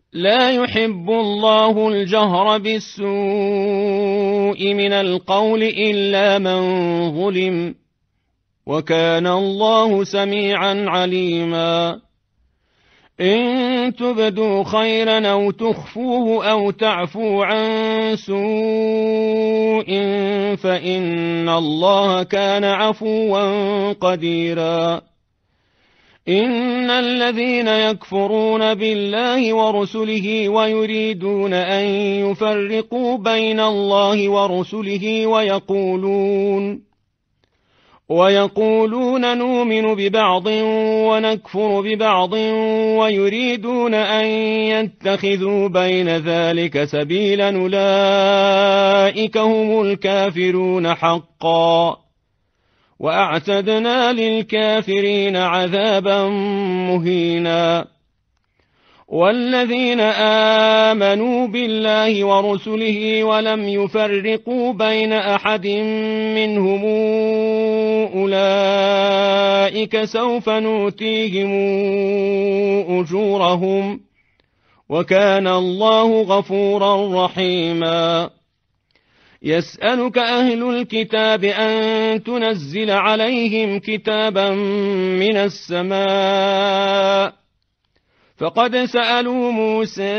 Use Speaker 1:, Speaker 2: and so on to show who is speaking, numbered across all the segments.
Speaker 1: لا يحب الله الجهر بالسوء من القول إلا من ظلم، وكان الله سميعا عليما. إن تبدوا خيرا أو تخفوه أو تعفوا عن سوء فإن الله كان عفوا قديرا. إن الذين يكفرون بالله ورسله ويريدون أن يفرقوا بين الله ورسله ويقولون نؤمن ببعض ونكفر ببعض ويريدون أن يتخذوا بين ذلك سبيلا أولئك هم الكافرون حقا، وأعتدنا للكافرين عذابا مهينا. والذين آمنوا بالله ورسله ولم يفرقوا بين أحد منهم أولئك سوف نؤتيهم أجورهم، وكان الله غفورا رحيما. يسألك أهل الكتاب أن تنزل عليهم كتابا من السماء، فقد سألوا موسى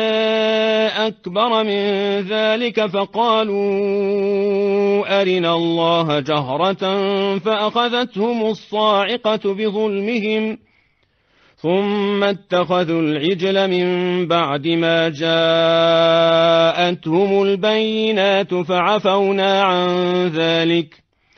Speaker 1: أكبر من ذلك فقالوا أرنا الله جهرة فأخذتهم الصاعقة بظلمهم ثم اتخذوا العجل من بعد ما جاءتهم البينات فعفونا عن ذلك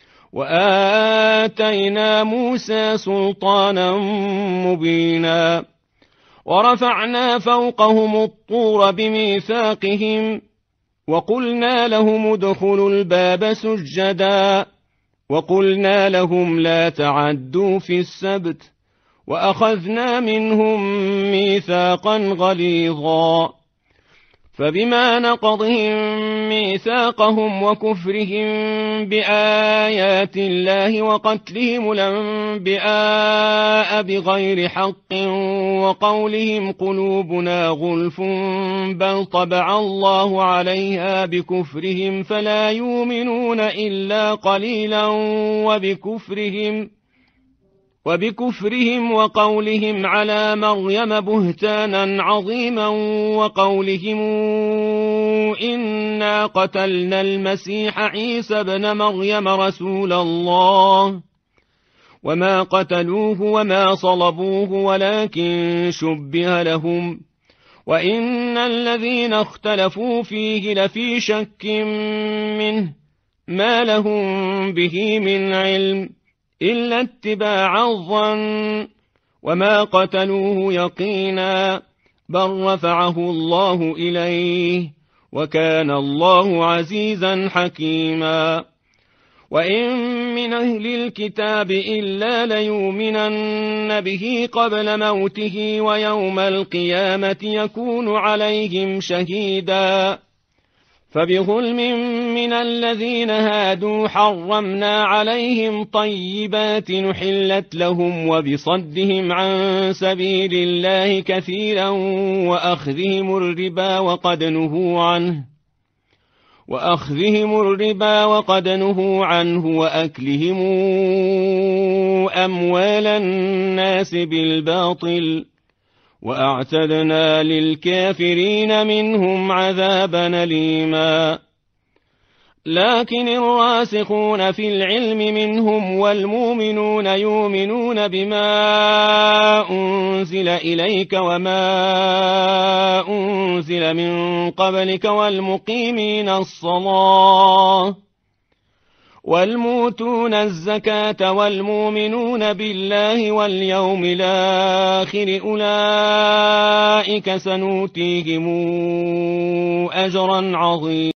Speaker 1: وآتينا موسى سلطانا مبينا. ورفعنا فوقهم الطور بميثاقهم وقلنا لهم ادخلوا الباب سجدا وقلنا لهم لا تعدوا في السبت وأخذنا منهم ميثاقا غليظا. فبما نقضهم ميثاقهم وكفرهم بآيات الله وقتلهم الأنبياء بغير حق وقولهم قلوبنا غلف بل طبع الله عليها بكفرهم فلا يؤمنون إلا قليلا وبكفرهم وقولهم على مريم بهتانا عظيما وقولهم إنا قتلنا المسيح عيسى ابن مريم رسول الله وما قتلوه وما صلبوه ولكن شبه لهم وإن الذين اختلفوا فيه لفي شك منه ما لهم به من علم إلا اتباع الظن وما قتلوه يقينا بل رفعه الله إليه وكان الله عزيزا حكيما. وإن من أهل الكتاب إلا ليؤمنن به قبل موته ويوم القيامة يكون عليهم شهيدا. فبظلم من الذين هادوا حرمنا عليهم طيبات نحلت لهم وبصدهم عن سبيل الله كثيرا وأخذهم الربا وقد نهوا عنه وأكلهم أموال الناس بالباطل وأعتدنا للكافرين منهم عذابا أليما. لكن الراسخون في العلم منهم والمؤمنون يؤمنون بما أنزل إليك وما أنزل من قبلك والمقيمين الصلاة والموتون الزكاة والمؤمنون بالله واليوم الآخر أولئك سنؤتيهم أجرا عظيما.